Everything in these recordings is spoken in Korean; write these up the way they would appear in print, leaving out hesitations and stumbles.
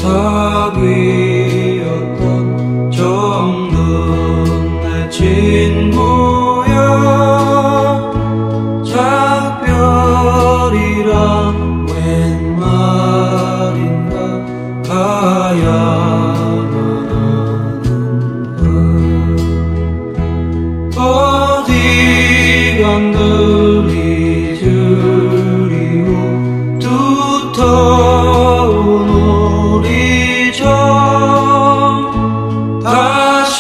사귀었던 정든 내 친구야. 작별이란 웬 말인가 가야만 하는가. 어디 간들 잊으리오 두터운 우리 저 다시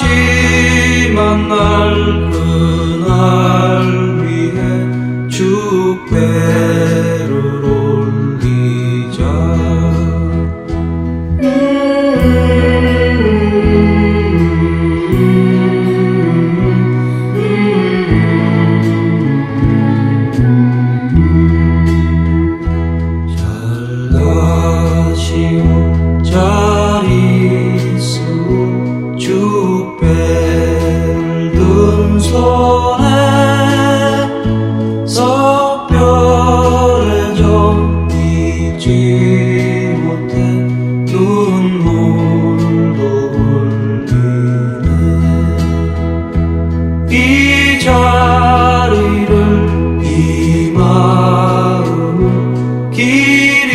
만날 그날 위해 축배를 올리자. 잘 가시오 잘 있으오 축배를 든 손에 석별에 좀 잊지 못해 눈물도 흘리네. 이 자리를 이 마음을 길이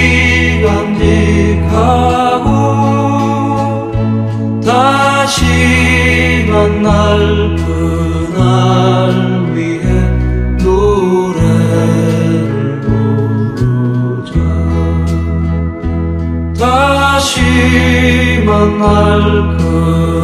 간직하고 다시 만날 그날 위해 노래를 부르자. 다시 만날